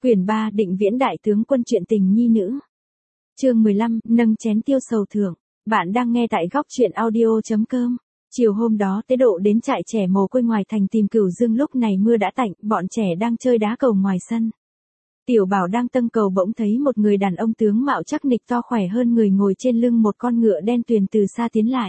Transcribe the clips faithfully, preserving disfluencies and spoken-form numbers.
Quyển ba Định Viễn Đại Tướng Quân Chuyện Tình Nhi Nữ. Chương mười lăm, nâng chén tiêu sầu thưởng. Bạn đang nghe tại góc truyện audio chấm com. Chiều hôm đó Tế Độ đến trại trẻ mồ côi ngoài thành tìm Cửu Dương, lúc này mưa đã tạnh, bọn trẻ đang chơi đá cầu ngoài sân. Tiểu Bảo đang tâng cầu bỗng thấy một người đàn ông tướng mạo chắc nịch to khỏe hơn người ngồi trên lưng một con ngựa đen tuyền từ xa tiến lại.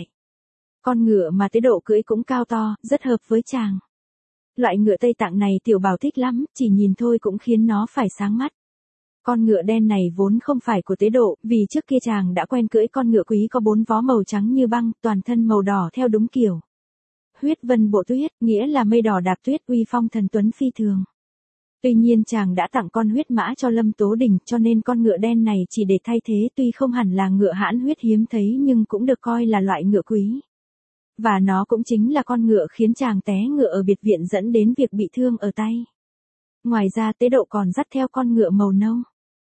Con ngựa mà Tế Độ cưỡi cũng cao to, rất hợp với chàng. Loại ngựa Tây Tạng này Tiểu Bảo thích lắm, chỉ nhìn thôi cũng khiến nó phải sáng mắt. Con ngựa đen này vốn không phải của Tế Độ, vì trước kia chàng đã quen cưỡi con ngựa quý có bốn vó màu trắng như băng, toàn thân màu đỏ theo đúng kiểu. Huyết vân bộ tuyết, nghĩa là mây đỏ đạp tuyết, uy phong thần tuấn phi thường. Tuy nhiên chàng đã tặng con huyết mã cho Lâm Tố Đình, cho nên con ngựa đen này chỉ để thay thế, tuy không hẳn là ngựa hãn huyết hiếm thấy nhưng cũng được coi là loại ngựa quý. Và nó cũng chính là con ngựa khiến chàng té ngựa ở biệt viện dẫn đến việc bị thương ở tay. Ngoài ra Tế Độ còn dắt theo con ngựa màu nâu.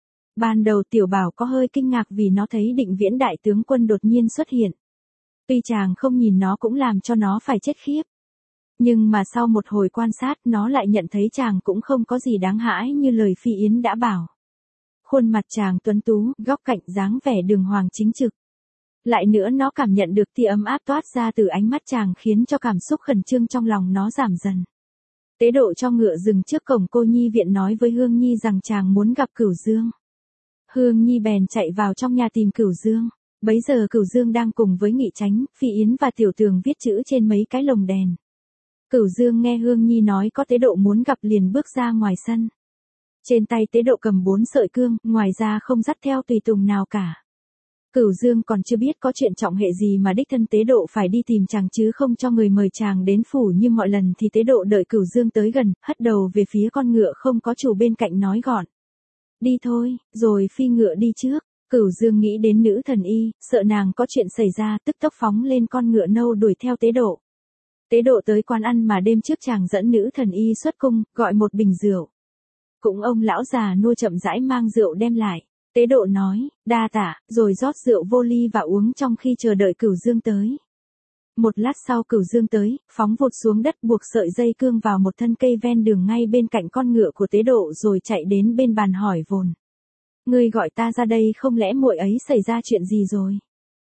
Ban đầu Tiểu Bảo có hơi kinh ngạc vì nó thấy Định Viễn Đại Tướng Quân đột nhiên xuất hiện. Tuy chàng không nhìn nó cũng làm cho nó phải chết khiếp. Nhưng mà sau một hồi quan sát nó lại nhận thấy chàng cũng không có gì đáng hãi như lời Phi Yến đã bảo. Khuôn mặt chàng tuấn tú, góc cạnh dáng vẻ đường hoàng chính trực. Lại nữa nó cảm nhận được tia ấm áp toát ra từ ánh mắt chàng khiến cho cảm xúc khẩn trương trong lòng nó giảm dần. Tế Độ cho ngựa dừng trước cổng cô nhi viện nói với Hương Nhi rằng chàng muốn gặp Cửu Dương. Hương Nhi bèn chạy vào trong nhà tìm Cửu Dương. Bấy giờ Cửu Dương đang cùng với Nghị Chánh, Phi Yến và Tiểu Tường viết chữ trên mấy cái lồng đèn. Cửu Dương nghe Hương Nhi nói có Tế Độ muốn gặp liền bước ra ngoài sân. Trên tay Tế Độ cầm bốn sợi cương, ngoài ra không dắt theo tùy tùng nào cả. Cửu Dương còn chưa biết có chuyện trọng hệ gì mà đích thân Tế Độ phải đi tìm chàng chứ không cho người mời chàng đến phủ như mọi lần, thì Tế Độ đợi Cửu Dương tới gần, hất đầu về phía con ngựa không có chủ bên cạnh nói gọn. Đi thôi, rồi phi ngựa đi trước. Cửu Dương nghĩ đến nữ thần y, sợ nàng có chuyện xảy ra, tức tốc phóng lên con ngựa nâu đuổi theo Tế Độ. Tế Độ tới quán ăn mà đêm trước chàng dẫn nữ thần y xuất cung, gọi một bình rượu. Cũng ông lão già nua chậm rãi mang rượu đem lại. Tế Độ nói, đa tạ, rồi rót rượu vô ly và uống trong khi chờ đợi Cửu Dương tới. Một lát sau Cửu Dương tới, phóng vụt xuống đất buộc sợi dây cương vào một thân cây ven đường ngay bên cạnh con ngựa của Tế Độ rồi chạy đến bên bàn hỏi vồn. Ngươi gọi ta ra đây không lẽ muội ấy xảy ra chuyện gì rồi?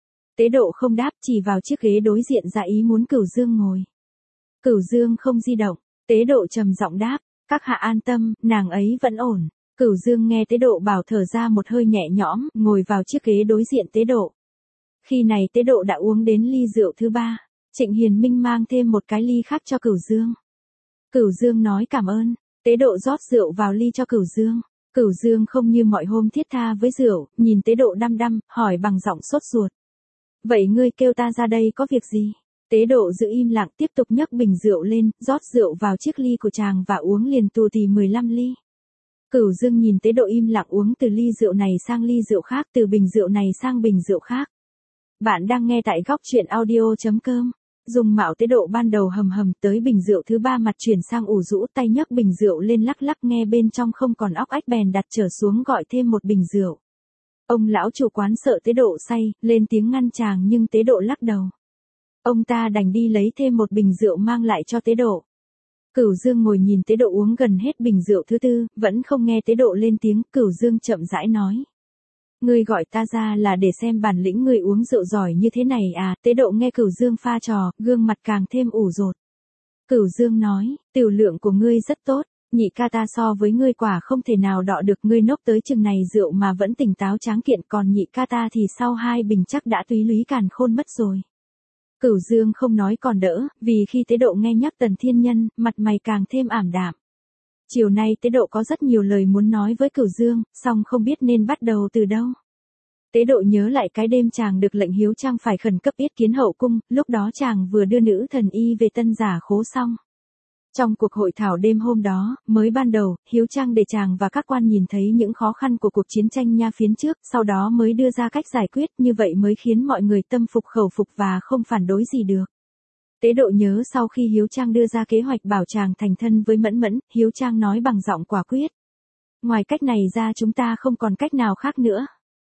Tế Độ không đáp, chỉ vào chiếc ghế đối diện ra ý muốn Cửu Dương ngồi. Cửu Dương không di động, Tế Độ trầm giọng đáp, các hạ an tâm, nàng ấy vẫn ổn. Cửu Dương nghe Tế Độ bảo thở ra một hơi nhẹ nhõm, ngồi vào chiếc ghế đối diện Tế Độ. Khi này Tế Độ đã uống đến ly rượu thứ ba, Trịnh Hiền Minh mang thêm một cái ly khác cho Cửu Dương. Cửu Dương nói cảm ơn, Tế Độ rót rượu vào ly cho Cửu Dương. Cửu Dương không như mọi hôm thiết tha với rượu, nhìn Tế Độ đăm đăm, hỏi bằng giọng sốt ruột. Vậy ngươi kêu ta ra đây có việc gì? Tế Độ giữ im lặng tiếp tục nhấc bình rượu lên, rót rượu vào chiếc ly của chàng và uống liền tù tì mười lăm ly. Cửu Dương nhìn Tế Độ im lặng uống từ ly rượu này sang ly rượu khác, từ bình rượu này sang bình rượu khác. Bạn đang nghe tại góc truyện audio chấm com. Dùng mạo Tế Độ ban đầu hầm hầm tới bình rượu thứ ba mặt chuyển sang ủ rũ, tay nhấc bình rượu lên lắc lắc nghe bên trong không còn óc ách bèn đặt trở xuống gọi thêm một bình rượu. Ông lão chủ quán sợ Tế Độ say, lên tiếng ngăn chàng nhưng Tế Độ lắc đầu. Ông ta đành đi lấy thêm một bình rượu mang lại cho Tế Độ. Cửu Dương ngồi nhìn Tế Độ uống gần hết bình rượu thứ tư, vẫn không nghe Tế Độ lên tiếng, Cửu Dương chậm rãi nói. Ngươi gọi ta ra là để xem bản lĩnh ngươi uống rượu giỏi như thế này à? Tế Độ nghe Cửu Dương pha trò, gương mặt càng thêm ủ rột. Cửu Dương nói, tiểu lượng của ngươi rất tốt, nhị ca ta so với ngươi quả không thể nào đọ được, ngươi nốc tới chừng này rượu mà vẫn tỉnh táo tráng kiện, còn nhị ca ta thì sau hai bình chắc đã túy lúy càn khôn mất rồi. Cửu Dương không nói còn đỡ, vì khi Tế Độ nghe nhắc Tần Thiên Nhân, mặt mày càng thêm ảm đạm. Chiều nay Tế Độ có rất nhiều lời muốn nói với Cửu Dương, song không biết nên bắt đầu từ đâu. Tế Độ nhớ lại cái đêm chàng được lệnh Hiếu Trang phải khẩn cấp yết kiến hậu cung, lúc đó chàng vừa đưa nữ thần y về Tân Giả Khố xong. Trong cuộc hội thảo đêm hôm đó, mới ban đầu, Hiếu Trang để chàng và các quan nhìn thấy những khó khăn của cuộc chiến tranh Nha Phiến trước, sau đó mới đưa ra cách giải quyết, như vậy mới khiến mọi người tâm phục khẩu phục và không phản đối gì được. Tế Độ nhớ sau khi Hiếu Trang đưa ra kế hoạch bảo chàng thành thân với Mẫn Mẫn, Hiếu Trang nói bằng giọng quả quyết. Ngoài cách này ra chúng ta không còn cách nào khác nữa.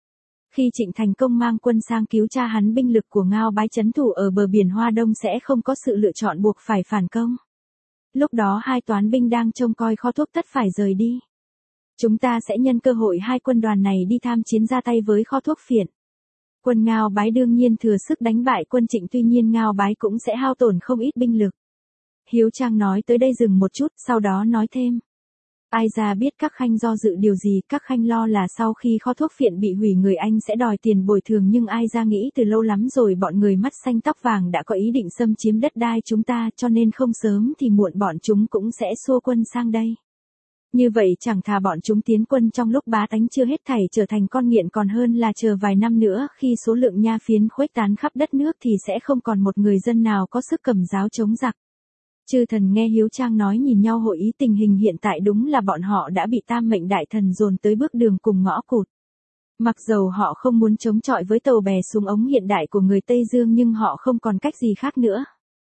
Khi Trịnh Thành Công mang quân sang cứu cha hắn, binh lực của Ngao Bái trấn thủ ở bờ biển Hoa Đông sẽ không có sự lựa chọn buộc phải phản công. Lúc đó hai toán binh đang trông coi kho thuốc tất phải rời đi. Chúng ta sẽ nhân cơ hội hai quân đoàn này đi tham chiến ra tay với kho thuốc phiện. Quân Ngao Bái đương nhiên thừa sức đánh bại quân Trịnh, tuy nhiên Ngao Bái cũng sẽ hao tổn không ít binh lực. Hiếu Trang nói tới đây dừng một chút, sau đó nói thêm. Ai ra biết các khanh do dự điều gì, các khanh lo là sau khi kho thuốc phiện bị hủy người Anh sẽ đòi tiền bồi thường, nhưng ai ra nghĩ từ lâu lắm rồi bọn người mắt xanh tóc vàng đã có ý định xâm chiếm đất đai chúng ta, cho nên không sớm thì muộn bọn chúng cũng sẽ xua quân sang đây. Như vậy chẳng thà bọn chúng tiến quân trong lúc bá tánh chưa hết thảy trở thành con nghiện còn hơn là chờ vài năm nữa khi số lượng nha phiến khuếch tán khắp đất nước thì sẽ không còn một người dân nào có sức cầm giáo chống giặc. Chư thần nghe Hiếu Trang nói nhìn nhau hội ý, tình hình hiện tại đúng là bọn họ đã bị Tam Mệnh Đại Thần dồn tới bước đường cùng ngõ cụt. Mặc dầu họ không muốn chống chọi với tàu bè súng ống hiện đại của người Tây Dương nhưng họ không còn cách gì khác nữa.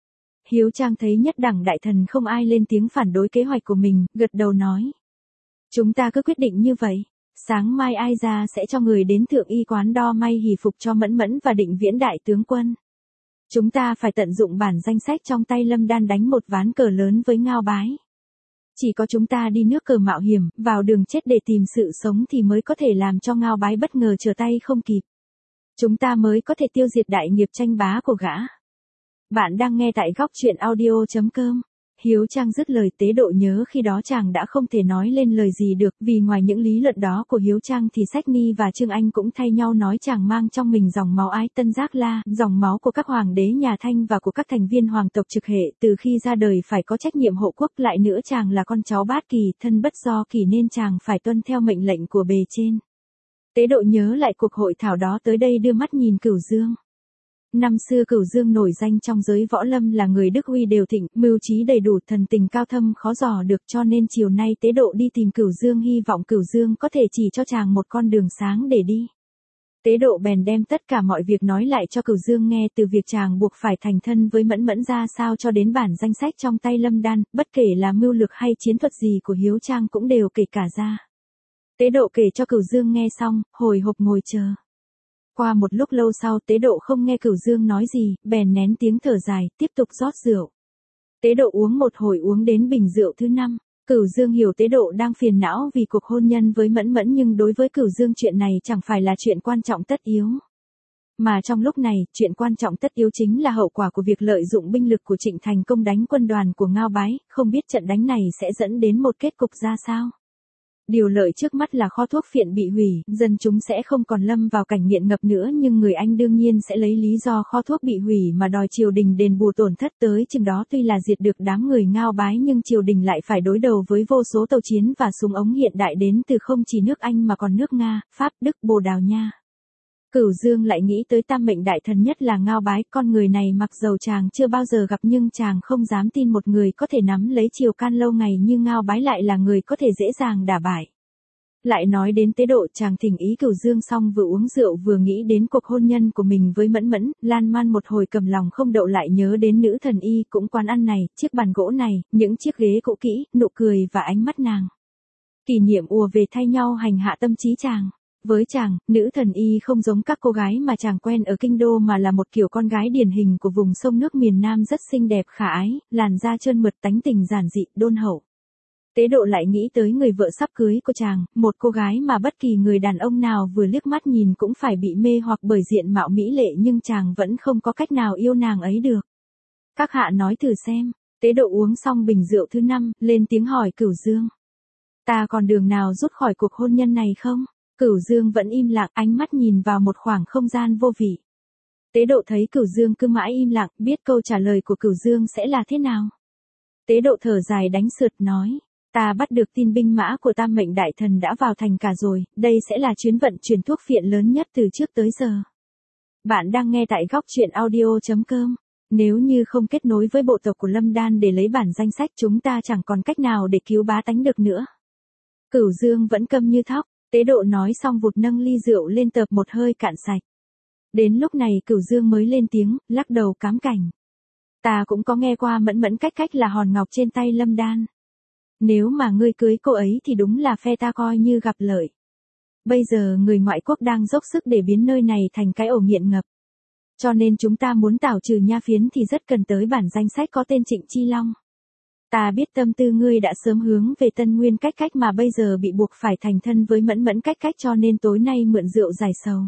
Hiếu Trang thấy nhất đẳng đại thần không ai lên tiếng phản đối kế hoạch của mình, gật đầu nói. Chúng ta cứ quyết định như vậy, sáng mai ai ra sẽ cho người đến thượng y quán đo may hỷ phục cho Mẫn Mẫn và Định Viễn đại tướng quân. Chúng ta phải tận dụng bản danh sách trong tay Lâm Đan đánh một ván cờ lớn với Ngao Bái. Chỉ có chúng ta đi nước cờ mạo hiểm, vào đường chết để tìm sự sống thì mới có thể làm cho Ngao Bái bất ngờ trở tay không kịp. Chúng ta mới có thể tiêu diệt đại nghiệp tranh bá của gã. Bạn đang nghe tại góc truyện audio chấm com. Hiếu Trang dứt lời, Tế Độ nhớ khi đó chàng đã không thể nói lên lời gì được, vì ngoài những lý luận đó của Hiếu Trang thì Sách Ni và Trương Anh cũng thay nhau nói chàng mang trong mình dòng máu Ái Tân Giác La, dòng máu của các hoàng đế nhà Thanh và của các thành viên hoàng tộc trực hệ, từ khi ra đời phải có trách nhiệm hộ quốc, lại nữa chàng là con cháu Bát Kỳ, thân bất do kỳ nên chàng phải tuân theo mệnh lệnh của bề trên. Tế Độ nhớ lại cuộc hội thảo đó, tới đây đưa mắt nhìn Cửu Dương. Năm xưa Cửu Dương nổi danh trong giới võ lâm là người đức uy đều thịnh, mưu trí đầy đủ, thần tình cao thâm khó dò được, cho nên chiều nay Tế Độ đi tìm Cửu Dương hy vọng Cửu Dương có thể chỉ cho chàng một con đường sáng để đi. Tế Độ bèn đem tất cả mọi việc nói lại cho Cửu Dương nghe, từ việc chàng buộc phải thành thân với Mẫn Mẫn ra sao cho đến bản danh sách trong tay Lâm Đan, bất kể là mưu lược hay chiến thuật gì của Hiếu Trang cũng đều kể cả ra. Tế Độ kể cho Cửu Dương nghe xong, hồi hộp ngồi chờ. Qua một lúc lâu sau Tế Độ không nghe Cửu Dương nói gì, bèn nén tiếng thở dài, tiếp tục rót rượu. Tế Độ uống một hồi, uống đến bình rượu thứ năm. Cửu Dương hiểu Tế Độ đang phiền não vì cuộc hôn nhân với Mẫn Mẫn, nhưng đối với Cửu Dương chuyện này chẳng phải là chuyện quan trọng tất yếu. Mà trong lúc này, chuyện quan trọng tất yếu chính là hậu quả của việc lợi dụng binh lực của Trịnh thành công đánh quân đoàn của Ngao Bái, không biết trận đánh này sẽ dẫn đến một kết cục ra sao. Điều lợi trước mắt là kho thuốc phiện bị hủy, dân chúng sẽ không còn lâm vào cảnh nghiện ngập nữa, nhưng người Anh đương nhiên sẽ lấy lý do kho thuốc bị hủy mà đòi triều đình đền bù tổn thất tới chừng đó. Tuy là diệt được đám người Ngao Bái nhưng triều đình lại phải đối đầu với vô số tàu chiến và súng ống hiện đại đến từ không chỉ nước Anh mà còn nước Nga, Pháp, Đức, Bồ Đào Nha. Cửu Dương lại nghĩ tới Tam Mệnh Đại Thần, nhất là Ngao Bái, con người này mặc dầu chàng chưa bao giờ gặp nhưng chàng không dám tin một người có thể nắm lấy triều can lâu ngày như Ngao Bái lại là người có thể dễ dàng đả bại. Lại nói đến Tế Độ, chàng thỉnh ý Cửu Dương xong vừa uống rượu vừa nghĩ đến cuộc hôn nhân của mình với Mẫn Mẫn, lan man một hồi cầm lòng không đậu, lại nhớ đến nữ thần y, cũng quán ăn này, chiếc bàn gỗ này, những chiếc ghế cũ kỹ, nụ cười và ánh mắt nàng. Kỷ niệm ùa về thay nhau hành hạ tâm trí chàng. Với chàng, nữ thần y không giống các cô gái mà chàng quen ở kinh đô mà là một kiểu con gái điển hình của vùng sông nước miền Nam, rất xinh đẹp khả ái, làn da trơn mượt, tánh tình giản dị, đôn hậu. Tế Độ lại nghĩ tới người vợ sắp cưới của chàng, một cô gái mà bất kỳ người đàn ông nào vừa liếc mắt nhìn cũng phải bị mê hoặc bởi diện mạo mỹ lệ, nhưng chàng vẫn không có cách nào yêu nàng ấy được. Các hạ nói thử xem. Tế Độ uống xong bình rượu thứ năm, lên tiếng hỏi Cửu Dương. Ta còn đường nào rút khỏi cuộc hôn nhân này không? Cửu Dương vẫn im lặng, ánh mắt nhìn vào một khoảng không gian vô vị. Tế Độ thấy Cửu Dương cứ mãi im lặng, biết câu trả lời của Cửu Dương sẽ là thế nào. Tế Độ thở dài đánh sượt nói. Ta bắt được tin binh mã của Tam Mệnh Đại Thần đã vào thành cả rồi, đây sẽ là chuyến vận chuyển thuốc phiện lớn nhất từ trước tới giờ. Bạn đang nghe tại góc truyện audio chấm com. Nếu như không kết nối với bộ tộc của Lâm Đan để lấy bản danh sách, chúng ta chẳng còn cách nào để cứu bá tánh được nữa. Cửu Dương vẫn câm như thóc. Tế Độ nói xong vụt nâng ly rượu lên tợp một hơi cạn sạch. Đến lúc này Cửu Dương mới lên tiếng, lắc đầu cám cảnh. Ta cũng có nghe qua Mẫn Mẫn cách cách là hòn ngọc trên tay Lâm Đan. Nếu mà ngươi cưới cô ấy thì đúng là phe ta coi như gặp lợi. Bây giờ người ngoại quốc đang dốc sức để biến nơi này thành cái ổ nghiện ngập. Cho nên chúng ta muốn tảo trừ nha phiến thì rất cần tới bản danh sách có tên Trịnh Chi Long. Ta biết tâm tư ngươi đã sớm hướng về Tân Nguyên Cách Cách mà bây giờ bị buộc phải thành thân với Mẫn Mẫn Cách Cách cho nên tối nay mượn rượu giải sầu.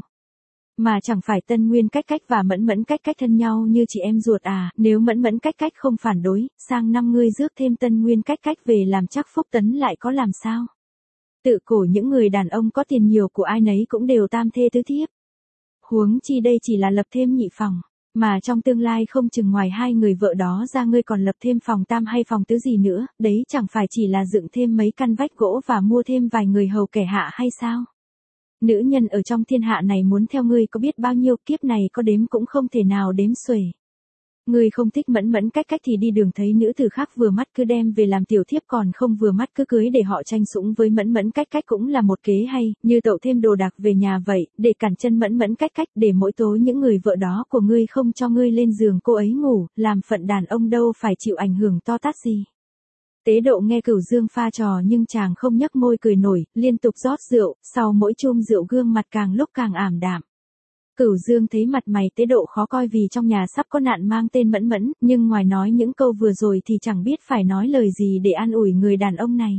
Mà chẳng phải Tân Nguyên Cách Cách và Mẫn Mẫn Cách Cách thân nhau như chị em ruột à, nếu Mẫn Mẫn Cách Cách không phản đối, sang năm ngươi rước thêm Tân Nguyên Cách Cách về làm chắc Phúc Tấn lại có làm sao. Tự cổ những người đàn ông có tiền nhiều của ai nấy cũng đều tam thê tứ thiếp. Huống chi đây chỉ là lập thêm nhị phòng, mà trong tương lai không chừng ngoài hai người vợ đó ra ngươi còn lập thêm phòng tam hay phòng tứ gì nữa, đấy chẳng phải chỉ là dựng thêm mấy căn vách gỗ và mua thêm vài người hầu kẻ hạ hay sao? Nữ nhân ở trong thiên hạ này muốn theo ngươi có biết bao nhiêu, kiếp này có đếm cũng không thể nào đếm xuể. Ngươi không thích Mẫn Mẫn Cách Cách thì đi đường thấy nữ tử khác vừa mắt cứ đem về làm tiểu thiếp, còn không vừa mắt cứ cưới để họ tranh sủng với Mẫn Mẫn Cách Cách cũng là một kế hay, như tậu thêm đồ đạc về nhà vậy, để cản chân Mẫn Mẫn Cách Cách, để mỗi tối những người vợ đó của ngươi không cho ngươi lên giường cô ấy ngủ, làm phận đàn ông đâu phải chịu ảnh hưởng to tát gì. Tế Độ nghe Cửu Dương pha trò nhưng chàng không nhấc môi cười nổi, liên tục rót rượu, sau mỗi chum rượu gương mặt càng lúc càng ảm đạm. Cửu Dương thấy mặt mày Tế Độ khó coi vì trong nhà sắp có nạn mang tên Mẫn Mẫn, nhưng ngoài nói những câu vừa rồi thì chẳng biết phải nói lời gì để an ủi người đàn ông này.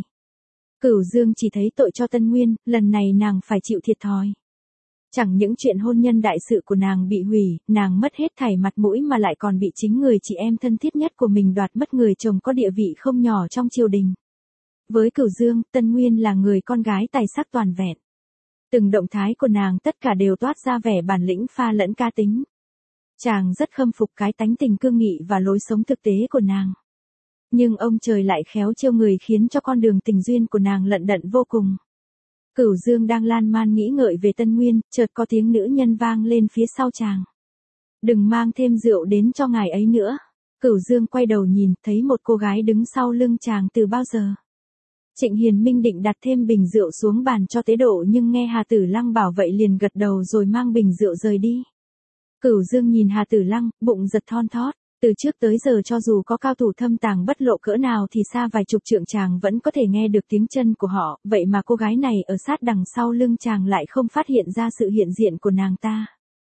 Cửu Dương chỉ thấy tội cho Tân Nguyên, lần này nàng phải chịu thiệt thòi. Chẳng những chuyện hôn nhân đại sự của nàng bị hủy, nàng mất hết thảy mặt mũi mà lại còn bị chính người chị em thân thiết nhất của mình đoạt mất người chồng có địa vị không nhỏ trong triều đình. Với Cửu Dương, Tân Nguyên là người con gái tài sắc toàn vẹn. Từng động thái của nàng tất cả đều toát ra vẻ bản lĩnh pha lẫn ca tính. Chàng rất khâm phục cái tánh tình cương nghị và lối sống thực tế của nàng. Nhưng ông trời lại khéo trêu người khiến cho con đường tình duyên của nàng lận đận vô cùng. Cửu Dương đang lan man nghĩ ngợi về Tân Nguyên, chợt có tiếng nữ nhân vang lên phía sau chàng. Đừng mang thêm rượu đến cho ngài ấy nữa. Cửu Dương quay đầu nhìn, thấy một cô gái đứng sau lưng chàng từ bao giờ. Trịnh Hiền Minh định đặt thêm bình rượu xuống bàn cho Tế Độ nhưng nghe Hà Tử Lăng bảo vậy liền gật đầu rồi mang bình rượu rời đi. Cửu Dương nhìn Hà Tử Lăng, bụng giật thon thót. Từ trước tới giờ cho dù có cao thủ thâm tàng bất lộ cỡ nào thì xa vài chục trượng chàng vẫn có thể nghe được tiếng chân của họ, vậy mà cô gái này ở sát đằng sau lưng chàng lại không phát hiện ra sự hiện diện của nàng ta.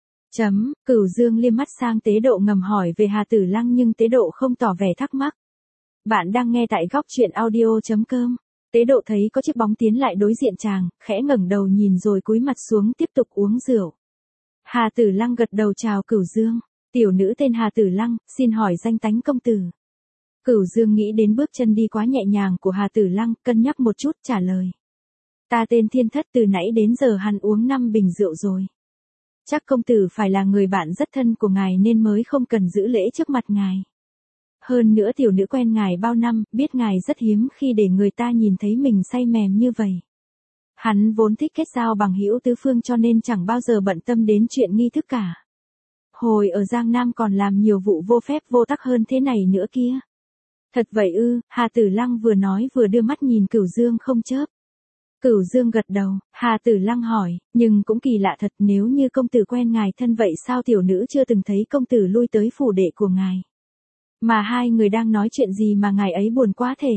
Chấm, Cửu Dương liếc mắt sang Tế Độ ngầm hỏi về Hà Tử Lăng nhưng Tế Độ không tỏ vẻ thắc mắc. Bạn đang nghe tại góc truyện audio chấm com. Tế Độ thấy có chiếc bóng tiến lại đối diện chàng, khẽ ngẩng đầu nhìn rồi cúi mặt xuống tiếp tục uống rượu. Hà Tử Lăng gật đầu chào Cửu Dương. Tiểu nữ tên Hà Tử Lăng, xin hỏi danh tánh công tử. Cửu Dương nghĩ đến bước chân đi quá nhẹ nhàng của Hà Tử Lăng, cân nhắc một chút trả lời. Ta tên Thiên Thất, từ nãy đến giờ hắn uống năm bình rượu rồi. Chắc công tử phải là người bạn rất thân của ngài nên mới không cần giữ lễ trước mặt ngài. Hơn nữa tiểu nữ quen ngài bao năm, biết ngài rất hiếm khi để người ta nhìn thấy mình say mềm như vậy. Hắn vốn thích kết giao bằng hữu tứ phương cho nên chẳng bao giờ bận tâm đến chuyện nghi thức cả. Hồi ở Giang Nam còn làm nhiều vụ vô phép vô tắc hơn thế này nữa kia. Thật vậy ư? Hà Tử Lăng vừa nói vừa đưa mắt nhìn Cửu Dương không chớp. Cửu Dương gật đầu, Hà Tử Lăng hỏi, nhưng cũng kỳ lạ thật, nếu như công tử quen ngài thân vậy sao tiểu nữ chưa từng thấy công tử lui tới phủ đệ của ngài. Mà hai người đang nói chuyện gì mà ngài ấy buồn quá thể.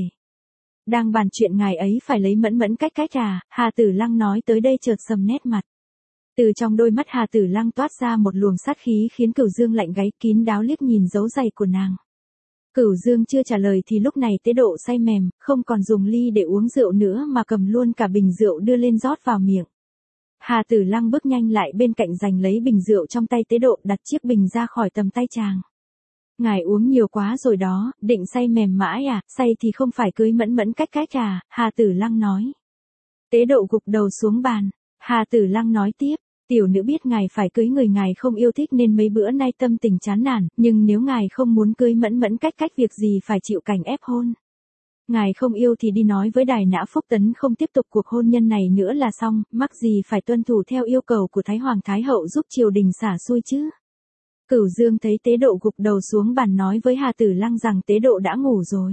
Đang bàn chuyện ngài ấy phải lấy Mẫn Mẫn Cách Cách à? Hà Tử Lăng nói tới đây chợt sầm nét mặt. Từ trong đôi mắt Hà Tử Lăng toát ra một luồng sát khí khiến Cửu Dương lạnh gáy, kín đáo liếc nhìn dấu giày của nàng. Cửu Dương chưa trả lời thì lúc này Tế Độ say mềm, không còn dùng ly để uống rượu nữa mà cầm luôn cả bình rượu đưa lên rót vào miệng. Hà Tử Lăng bước nhanh lại bên cạnh giành lấy bình rượu trong tay Tế Độ, đặt chiếc bình ra khỏi tầm tay chàng. Ngài uống nhiều quá rồi đó, định say mềm mãi à, say thì không phải cưới Mẫn Mẫn Cách Cách à? Hà Tử Lăng nói. Tế Độ gục đầu xuống bàn. Hà Tử Lăng nói tiếp. Tiểu nữ biết ngài phải cưới người ngài không yêu thích nên mấy bữa nay tâm tình chán nản, nhưng nếu ngài không muốn cưới Mẫn Mẫn Cách Cách việc gì phải chịu cảnh ép hôn. Ngài không yêu thì đi nói với Đài Nã Phúc Tấn không tiếp tục cuộc hôn nhân này nữa là xong, mắc gì phải tuân thủ theo yêu cầu của Thái Hoàng Thái Hậu giúp triều đình xả xuôi chứ. Cửu Dương thấy Tế Độ gục đầu xuống bàn nói với Hà Tử Lăng rằng Tế Độ đã ngủ rồi.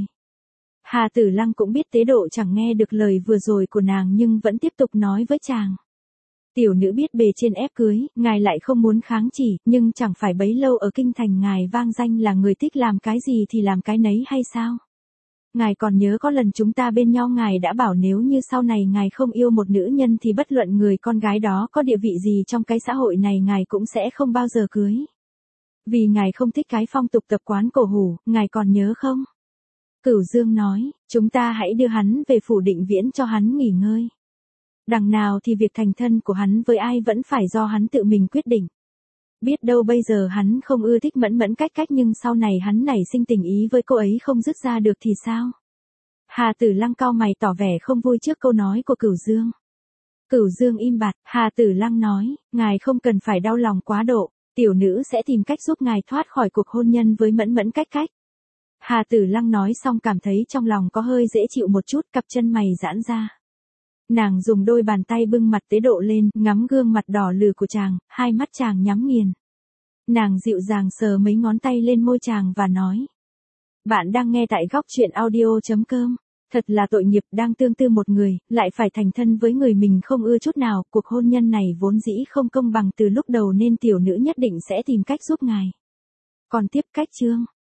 Hà Tử Lăng cũng biết Tế Độ chẳng nghe được lời vừa rồi của nàng nhưng vẫn tiếp tục nói với chàng. Tiểu nữ biết bề trên ép cưới, ngài lại không muốn kháng chỉ, nhưng chẳng phải bấy lâu ở kinh thành ngài vang danh là người thích làm cái gì thì làm cái nấy hay sao? Ngài còn nhớ có lần chúng ta bên nhau ngài đã bảo nếu như sau này ngài không yêu một nữ nhân thì bất luận người con gái đó có địa vị gì trong cái xã hội này ngài cũng sẽ không bao giờ cưới. Vì ngài không thích cái phong tục tập quán cổ hủ, ngài còn nhớ không? Cửu Dương nói, chúng ta hãy đưa hắn về phủ Định Viễn cho hắn nghỉ ngơi. Đằng nào thì việc thành thân của hắn với ai vẫn phải do hắn tự mình quyết định. Biết đâu bây giờ hắn không ưa thích Mẫn Mẫn Cách Cách nhưng sau này hắn nảy sinh tình ý với cô ấy không dứt ra được thì sao? Hà Tử Lăng cau mày tỏ vẻ không vui trước câu nói của Cửu Dương. Cửu Dương im bặt, Hà Tử Lăng nói, ngài không cần phải đau lòng quá độ, tiểu nữ sẽ tìm cách giúp ngài thoát khỏi cuộc hôn nhân với Mẫn Mẫn Cách Cách. Hà Tử Lăng nói xong cảm thấy trong lòng có hơi dễ chịu một chút, cặp chân mày giãn ra. Nàng dùng đôi bàn tay bưng mặt Tế Độ lên, ngắm gương mặt đỏ lừ của chàng, hai mắt chàng nhắm nghiền. Nàng dịu dàng sờ mấy ngón tay lên môi chàng và nói. Bạn đang nghe tại góc truyện audio.com. Thật là tội nghiệp, đang tương tư một người, lại phải thành thân với người mình không ưa chút nào, cuộc hôn nhân này vốn dĩ không công bằng từ lúc đầu nên tiểu nữ nhất định sẽ tìm cách giúp ngài. Còn tiếp cách chương.